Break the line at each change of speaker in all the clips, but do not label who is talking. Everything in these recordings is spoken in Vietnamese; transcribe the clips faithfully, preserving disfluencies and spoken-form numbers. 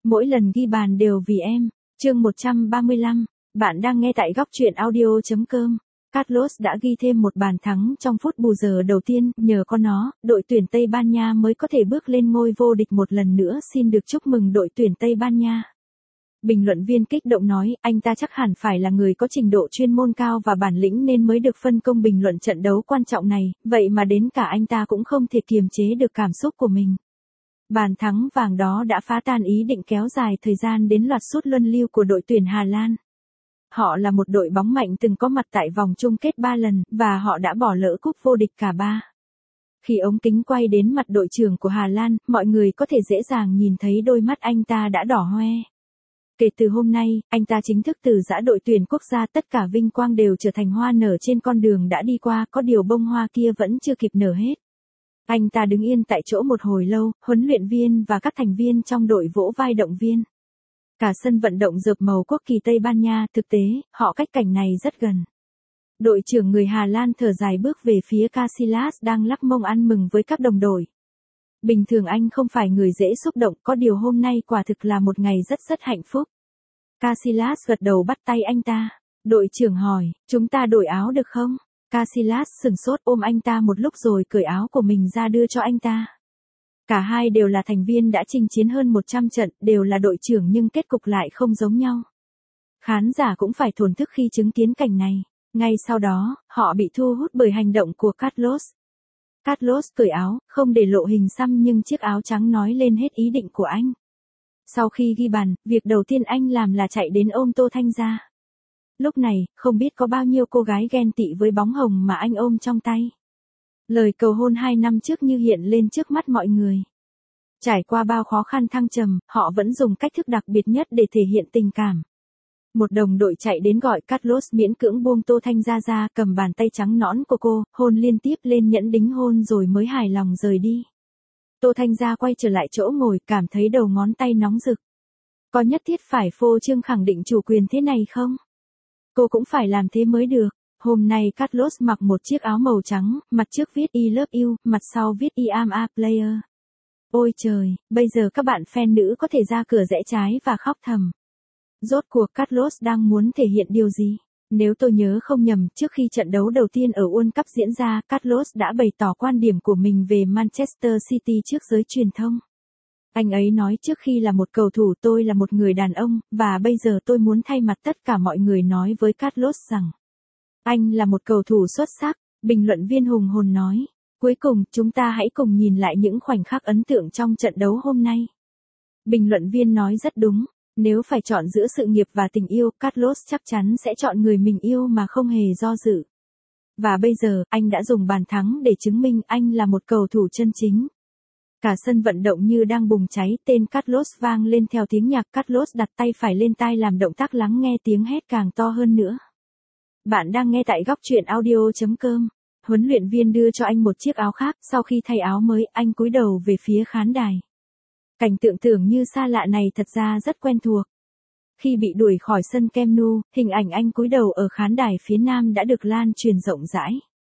Mỗi lần ghi bàn đều vì em. Chương một trăm ba mươi lăm. Bạn đang nghe tại góc truyện audio chấm com. Carlos đã ghi thêm một bàn thắng trong phút bù giờ đầu tiên, nhờ có nó, đội tuyển Tây Ban Nha mới có thể bước lên ngôi vô địch một lần nữa. Xin được chúc mừng đội tuyển Tây Ban Nha. Bình luận viên kích động nói, anh ta chắc hẳn phải là người có trình độ chuyên môn cao và bản lĩnh nên mới được phân công bình luận trận đấu quan trọng này, vậy mà đến cả anh ta cũng không thể kiềm chế được cảm xúc của mình. Bàn thắng vàng đó đã phá tan ý định kéo dài thời gian đến loạt sút luân lưu của đội tuyển Hà Lan. Họ là một đội bóng mạnh từng có mặt tại vòng chung kết ba lần, và họ đã bỏ lỡ cúp vô địch cả ba. Khi ống kính quay đến mặt đội trưởng của Hà Lan, mọi người có thể dễ dàng nhìn thấy đôi mắt anh ta đã đỏ hoe. Kể từ hôm nay, anh ta chính thức từ giã đội tuyển quốc gia, tất cả vinh quang đều trở thành hoa nở trên con đường đã đi qua, có điều bông hoa kia vẫn chưa kịp nở hết. Anh ta đứng yên tại chỗ một hồi lâu, huấn luyện viên và các thành viên trong đội vỗ vai động viên. Cả sân vận động rợp màu quốc kỳ Tây Ban Nha, thực tế, họ cách cảnh này rất gần. Đội trưởng người Hà Lan thở dài bước về phía Casillas đang lắc mông ăn mừng với các đồng đội. Bình thường anh không phải người dễ xúc động, có điều hôm nay quả thực là một ngày rất rất hạnh phúc. Casillas gật đầu bắt tay anh ta. Đội trưởng hỏi, chúng ta đổi áo được không? Casillas sừng sốt ôm anh ta một lúc rồi cởi áo của mình ra đưa cho anh ta. Cả hai đều là thành viên đã chinh chiến hơn một trăm trận, đều là đội trưởng nhưng kết cục lại không giống nhau. Khán giả cũng phải thổn thức khi chứng kiến cảnh này. Ngay sau đó, họ bị thu hút bởi hành động của Carlos. Carlos cởi áo, không để lộ hình xăm nhưng chiếc áo trắng nói lên hết ý định của anh. Sau khi ghi bàn, việc đầu tiên anh làm là chạy đến ôm Tô Thanh Gia. Lúc này, không biết có bao nhiêu cô gái ghen tị với bóng hồng mà anh ôm trong tay. Lời cầu hôn hai năm trước như hiện lên trước mắt mọi người. Trải qua bao khó khăn thăng trầm, họ vẫn dùng cách thức đặc biệt nhất để thể hiện tình cảm. Một đồng đội chạy đến gọi Carlos miễn cưỡng buông Tô Thanh Gia ra, cầm bàn tay trắng nõn của cô, hôn liên tiếp lên nhẫn đính hôn rồi mới hài lòng rời đi. Tô Thanh Gia quay trở lại chỗ ngồi, cảm thấy đầu ngón tay nóng rực. Có nhất thiết phải phô trương khẳng định chủ quyền thế này không? Cô cũng phải làm thế mới được. Hôm nay Carlos mặc một chiếc áo màu trắng, mặt trước viết I love you, mặt sau viết I am a player. Ôi trời, bây giờ các bạn fan nữ có thể ra cửa rẽ trái và khóc thầm. Rốt cuộc Carlos đang muốn thể hiện điều gì? Nếu tôi nhớ không nhầm, trước khi trận đấu đầu tiên ở World Cup diễn ra, Carlos đã bày tỏ quan điểm của mình về Manchester City trước giới truyền thông. Anh ấy nói trước khi là một cầu thủ tôi là một người đàn ông, và bây giờ tôi muốn thay mặt tất cả mọi người nói với Carlos rằng anh là một cầu thủ xuất sắc, bình luận viên hùng hồn nói. Cuối cùng, chúng ta hãy cùng nhìn lại những khoảnh khắc ấn tượng trong trận đấu hôm nay. Bình luận viên nói rất đúng, nếu phải chọn giữa sự nghiệp và tình yêu, Carlos chắc chắn sẽ chọn người mình yêu mà không hề do dự. Và bây giờ, anh đã dùng bàn thắng để chứng minh anh là một cầu thủ chân chính. Cả sân vận động như đang bùng cháy, tên Carlos vang lên theo tiếng nhạc. Carlos đặt tay phải lên tai làm động tác lắng nghe tiếng hét càng to hơn nữa. Bạn đang nghe tại góc truyện audio chấm com. Huấn luyện viên đưa cho anh một chiếc áo khác, sau khi thay áo mới, anh cúi đầu về phía khán đài. Cảnh tượng tưởng như xa lạ này thật ra rất quen thuộc. Khi bị đuổi khỏi sân Camp Nou, hình ảnh anh cúi đầu ở khán đài phía nam đã được lan truyền rộng rãi.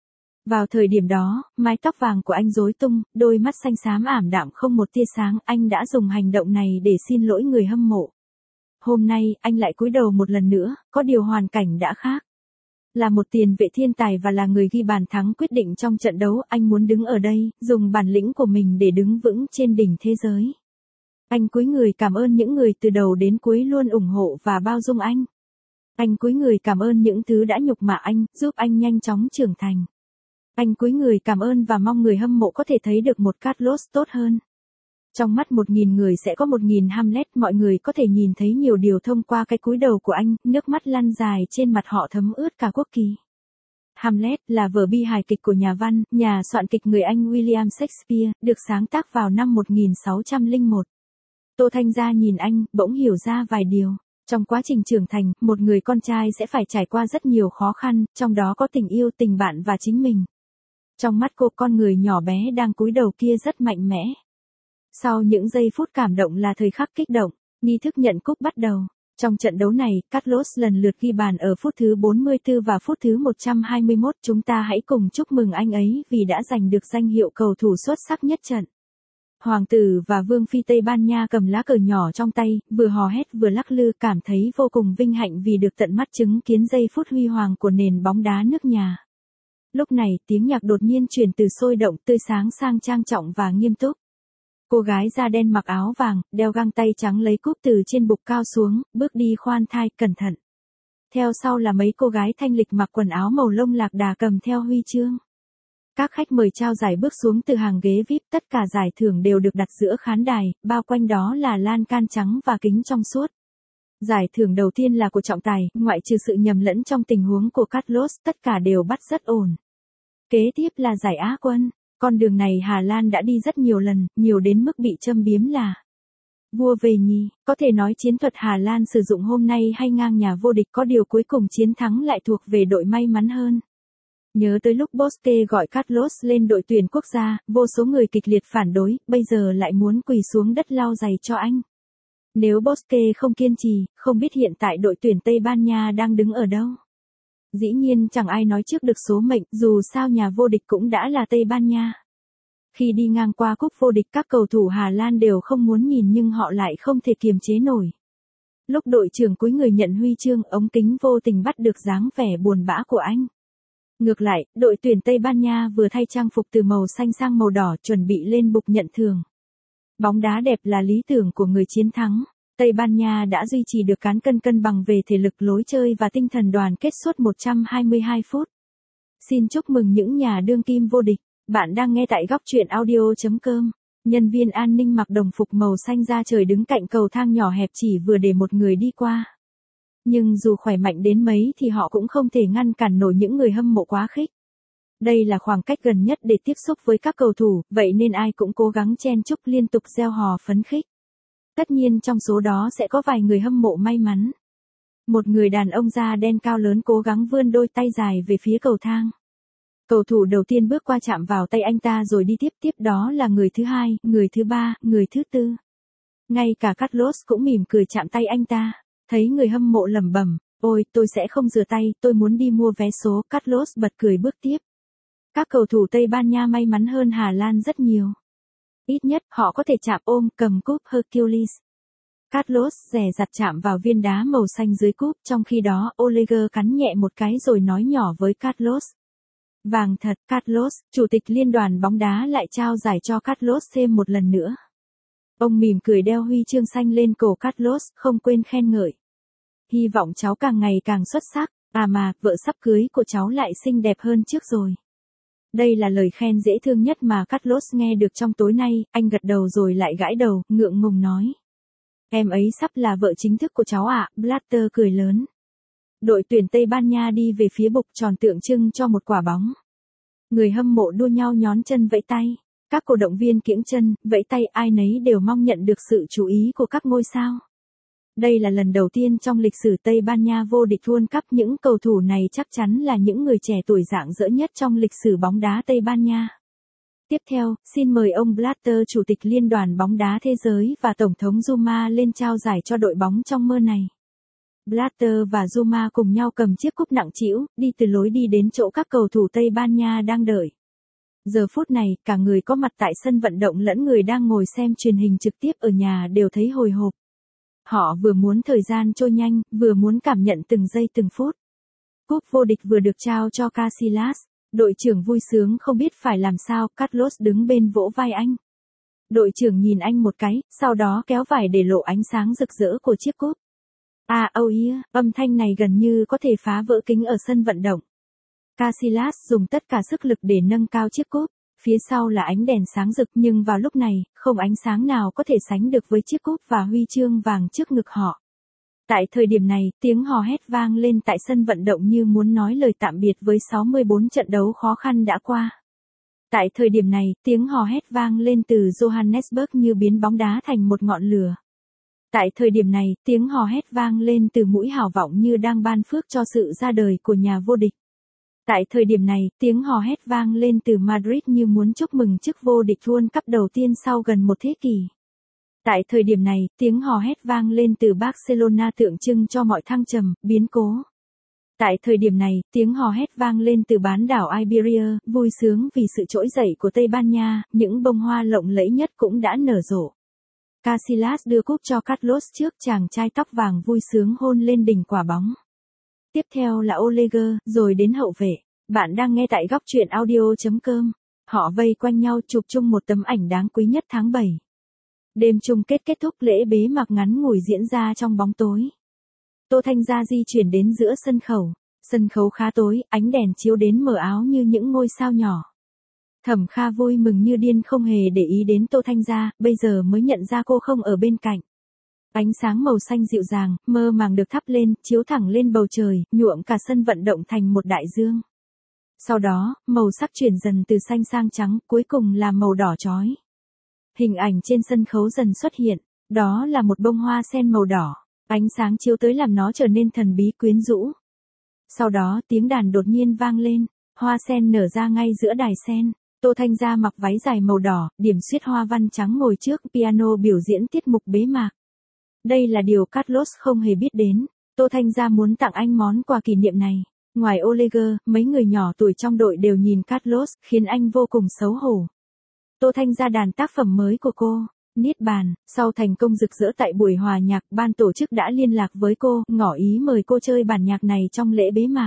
Vào thời điểm đó, mái tóc vàng của anh rối tung, đôi mắt xanh xám ảm đạm không một tia sáng, anh đã dùng hành động này để xin lỗi người hâm mộ. Hôm nay, anh lại cúi đầu một lần nữa, có điều hoàn cảnh đã khác. Là một tiền vệ thiên tài và là người ghi bàn thắng quyết định trong trận đấu, anh muốn đứng ở đây, dùng bản lĩnh của mình để đứng vững trên đỉnh thế giới. Anh cúi người cảm ơn những người từ đầu đến cuối luôn ủng hộ và bao dung anh. Anh cúi người cảm ơn những thứ đã nhục mạ anh, giúp anh nhanh chóng trưởng thành. Anh cúi người cảm ơn và mong người hâm mộ có thể thấy được một Carlos tốt hơn. Trong mắt một nghìn người sẽ có một nghìn Hamlet, mọi người có thể nhìn thấy nhiều điều thông qua cái cúi đầu của anh, nước mắt lăn dài trên mặt họ thấm ướt cả quốc kỳ. Hamlet là vở bi hài kịch của nhà văn, nhà soạn kịch người Anh William Shakespeare, được sáng tác vào năm một nghìn sáu trăm lẻ một. Tô Thanh Gia nhìn anh, bỗng hiểu ra vài điều. Trong quá trình trưởng thành, một người con trai sẽ phải trải qua rất nhiều khó khăn, trong đó có tình yêu, tình bạn và chính mình. Trong mắt cô, con người nhỏ bé đang cúi đầu kia rất mạnh mẽ. Sau những giây phút cảm động là thời khắc kích động, nghi thức nhận cúp bắt đầu. Trong trận đấu này, Carlos lần lượt ghi bàn ở phút thứ bốn mươi tư và phút thứ một trăm hai mươi mốt. Chúng ta hãy cùng chúc mừng anh ấy vì đã giành được danh hiệu cầu thủ xuất sắc nhất trận. Hoàng tử và vương phi Tây Ban Nha cầm lá cờ nhỏ trong tay, vừa hò hét vừa lắc lư, cảm thấy vô cùng vinh hạnh vì được tận mắt chứng kiến giây phút huy hoàng của nền bóng đá nước nhà. Lúc này, tiếng nhạc đột nhiên chuyển từ sôi động, tươi sáng sang trang trọng và nghiêm túc. Cô gái da đen mặc áo vàng, đeo găng tay trắng lấy cúp từ trên bục cao xuống, bước đi khoan thai, cẩn thận. Theo sau là mấy cô gái thanh lịch mặc quần áo màu lông lạc đà cầm theo huy chương. Các khách mời trao giải bước xuống từ hàng ghế vi ai pi, tất cả giải thưởng đều được đặt giữa khán đài, bao quanh đó là lan can trắng và kính trong suốt. Giải thưởng đầu tiên là của trọng tài, ngoại trừ sự nhầm lẫn trong tình huống của Carlos, tất cả đều bắt rất ổn. Kế tiếp là giải Á quân, con đường này Hà Lan đã đi rất nhiều lần, nhiều đến mức bị châm biếm là vua về nhì, có thể nói chiến thuật Hà Lan sử dụng hôm nay hay ngang nhà vô địch, có điều cuối cùng chiến thắng lại thuộc về đội may mắn hơn. Nhớ tới lúc Bosque gọi Carlos lên đội tuyển quốc gia, vô số người kịch liệt phản đối, bây giờ lại muốn quỳ xuống đất lau giày cho anh. Nếu Bosque không kiên trì, không biết hiện tại đội tuyển Tây Ban Nha đang đứng ở đâu. Dĩ nhiên chẳng ai nói trước được số mệnh, dù sao nhà vô địch cũng đã là Tây Ban Nha. Khi đi ngang qua cúp vô địch, các cầu thủ Hà Lan đều không muốn nhìn nhưng họ lại không thể kiềm chế nổi. Lúc đội trưởng cúi người nhận huy chương, ống kính vô tình bắt được dáng vẻ buồn bã của anh. Ngược lại, đội tuyển Tây Ban Nha vừa thay trang phục từ màu xanh sang màu đỏ, chuẩn bị lên bục nhận thưởng. Bóng đá đẹp là lý tưởng của người chiến thắng. Tây Ban Nha đã duy trì được cán cân cân bằng về thể lực, lối chơi và tinh thần đoàn kết suốt một trăm hai mươi hai phút. Xin chúc mừng những nhà đương kim vô địch. Bạn đang nghe tại góc truyện audio chấm com. Nhân viên an ninh mặc đồng phục màu xanh da trời đứng cạnh cầu thang nhỏ hẹp chỉ vừa để một người đi qua. Nhưng dù khỏe mạnh đến mấy thì họ cũng không thể ngăn cản nổi những người hâm mộ quá khích. Đây là khoảng cách gần nhất để tiếp xúc với các cầu thủ, vậy nên ai cũng cố gắng chen chúc liên tục reo hò phấn khích. Tất nhiên trong số đó sẽ có vài người hâm mộ may mắn. Một người đàn ông da đen cao lớn cố gắng vươn đôi tay dài về phía cầu thang. Cầu thủ đầu tiên bước qua chạm vào tay anh ta rồi đi tiếp, tiếp đó là người thứ hai, người thứ ba, người thứ tư. Ngay cả Carlos cũng mỉm cười chạm tay anh ta. Thấy người hâm mộ lẩm bẩm, ôi, tôi sẽ không rửa tay, tôi muốn đi mua vé số. Carlos bật cười bước tiếp. Các cầu thủ Tây Ban Nha may mắn hơn Hà Lan rất nhiều. Ít nhất, họ có thể chạm, ôm, cầm cúp Hercules. Carlos dè dặt chạm vào viên đá màu xanh dưới cúp, trong khi đó, Oleger cắn nhẹ một cái rồi nói nhỏ với Carlos. Vàng thật, Carlos, chủ tịch liên đoàn bóng đá lại trao giải cho Carlos thêm một lần nữa. Ông mỉm cười đeo huy chương xanh lên cổ Carlos, không quên khen ngợi. Hy vọng cháu càng ngày càng xuất sắc, à mà, vợ sắp cưới của cháu lại xinh đẹp hơn trước rồi. Đây là lời khen dễ thương nhất mà Carlos nghe được trong tối nay, anh gật đầu rồi lại gãi đầu, ngượng ngùng nói. Em ấy sắp là vợ chính thức của cháu ạ, à? Blatter cười lớn. Đội tuyển Tây Ban Nha đi về phía bục tròn tượng trưng cho một quả bóng. Người hâm mộ đua nhau nhón chân vẫy tay. Các cổ động viên kiễng chân, vẫy tay, ai nấy đều mong nhận được sự chú ý của các ngôi sao. Đây là lần đầu tiên trong lịch sử Tây Ban Nha vô địch World Cup, những cầu thủ này chắc chắn là những người trẻ tuổi rạng rỡ nhất trong lịch sử bóng đá Tây Ban Nha. Tiếp theo, xin mời ông Blatter, Chủ tịch Liên đoàn bóng đá thế giới và Tổng thống Zuma lên trao giải cho đội bóng trong mơ này. Blatter và Zuma cùng nhau cầm chiếc cúp nặng trĩu, đi từ lối đi đến chỗ các cầu thủ Tây Ban Nha đang đợi. Giờ phút này, cả người có mặt tại sân vận động lẫn người đang ngồi xem truyền hình trực tiếp ở nhà đều thấy hồi hộp. Họ vừa muốn thời gian trôi nhanh, vừa muốn cảm nhận từng giây từng phút. Cúp vô địch vừa được trao cho Casillas, đội trưởng vui sướng không biết phải làm sao, Carlos đứng bên vỗ vai anh. Đội trưởng nhìn anh một cái, sau đó kéo vải để lộ ánh sáng rực rỡ của chiếc cúp. À, oh yeah, âm thanh này gần như có thể phá vỡ kính ở sân vận động. Casillas dùng tất cả sức lực để nâng cao chiếc cúp, phía sau là ánh đèn sáng rực, nhưng vào lúc này, không ánh sáng nào có thể sánh được với chiếc cúp và huy chương vàng trước ngực họ. Tại thời điểm này, tiếng hò hét vang lên tại sân vận động như muốn nói lời tạm biệt với sáu mươi bốn trận đấu khó khăn đã qua. Tại thời điểm này, tiếng hò hét vang lên từ Johannesburg như biến bóng đá thành một ngọn lửa. Tại thời điểm này, tiếng hò hét vang lên từ mũi hào vọng như đang ban phước cho sự ra đời của nhà vô địch. Tại thời điểm này, tiếng hò hét vang lên từ Madrid như muốn chúc mừng chức vô địch World Cup đầu tiên sau gần một thế kỷ. Tại thời điểm này, tiếng hò hét vang lên từ Barcelona tượng trưng cho mọi thăng trầm, biến cố. Tại thời điểm này, tiếng hò hét vang lên từ bán đảo Iberia, vui sướng vì sự trỗi dậy của Tây Ban Nha, những bông hoa lộng lẫy nhất cũng đã nở rộ. Casillas đưa cúp cho Carlos trước chàng trai tóc vàng vui sướng hôn lên đỉnh quả bóng. Tiếp theo là Oleguer, rồi đến hậu vệ. Bạn đang nghe tại góc truyện audio.com. Họ vây quanh nhau chụp chung một tấm ảnh đáng quý nhất tháng bảy. Đêm chung kết kết thúc, lễ bế mạc ngắn ngủi diễn ra trong bóng tối. Tô Thanh Gia di chuyển đến giữa sân khấu. Sân khấu khá tối, ánh đèn chiếu đến mờ áo như những ngôi sao nhỏ. Thẩm Kha vui mừng như điên không hề để ý đến Tô Thanh Gia, bây giờ mới nhận ra cô không ở bên cạnh. Ánh sáng màu xanh dịu dàng, mơ màng được thắp lên, chiếu thẳng lên bầu trời, nhuộm cả sân vận động thành một đại dương. Sau đó, màu sắc chuyển dần từ xanh sang trắng, cuối cùng là màu đỏ chói. Hình ảnh trên sân khấu dần xuất hiện, đó là một bông hoa sen màu đỏ, ánh sáng chiếu tới làm nó trở nên thần bí quyến rũ. Sau đó tiếng đàn đột nhiên vang lên, hoa sen nở ra ngay giữa đài sen. Tô Thanh Gia mặc váy dài màu đỏ, điểm xuyết hoa văn trắng ngồi trước piano biểu diễn tiết mục bế mạc. Đây là điều Carlos không hề biết đến. Tô Thanh Gia muốn tặng anh món quà kỷ niệm này. Ngoài Oleguer, mấy người nhỏ tuổi trong đội đều nhìn Carlos, khiến anh vô cùng xấu hổ. Tô Thanh Gia đàn tác phẩm mới của cô, Niết Bàn, sau thành công rực rỡ tại buổi hòa nhạc, ban tổ chức đã liên lạc với cô, ngỏ ý mời cô chơi bản nhạc này trong lễ bế mạc.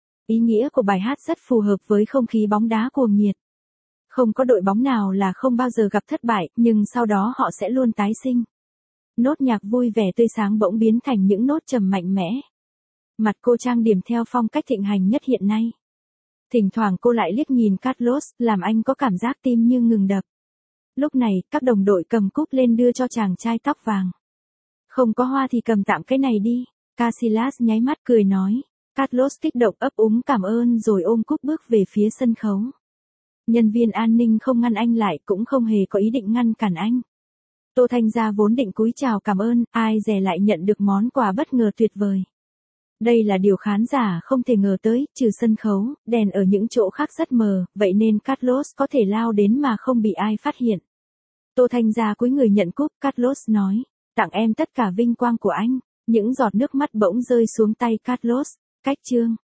Ý nghĩa của bài hát rất phù hợp với không khí bóng đá cuồng nhiệt. Không có đội bóng nào là không bao giờ gặp thất bại, nhưng sau đó họ sẽ luôn tái sinh. Nốt nhạc vui vẻ tươi sáng bỗng biến thành những nốt trầm mạnh mẽ. Mặt cô trang điểm theo phong cách thịnh hành nhất hiện nay. Thỉnh thoảng cô lại liếc nhìn Carlos, làm anh có cảm giác tim như ngừng đập. Lúc này, các đồng đội cầm cúp lên đưa cho chàng trai tóc vàng. Không có hoa thì cầm tạm cái này đi. Casillas nháy mắt cười nói. Carlos kích động ấp úng cảm ơn rồi ôm cúp bước về phía sân khấu. Nhân viên an ninh không ngăn anh lại, cũng không hề có ý định ngăn cản anh. Tô Thanh Gia vốn định cúi chào cảm ơn, ai dè lại nhận được món quà bất ngờ tuyệt vời. Đây là điều khán giả không thể ngờ tới, trừ sân khấu, đèn ở những chỗ khác rất mờ, vậy nên Carlos có thể lao đến mà không bị ai phát hiện. Tô Thanh Gia cúi người nhận cúp, Carlos nói, tặng em tất cả vinh quang của anh. Những giọt nước mắt bỗng rơi xuống tay Carlos. Cách chương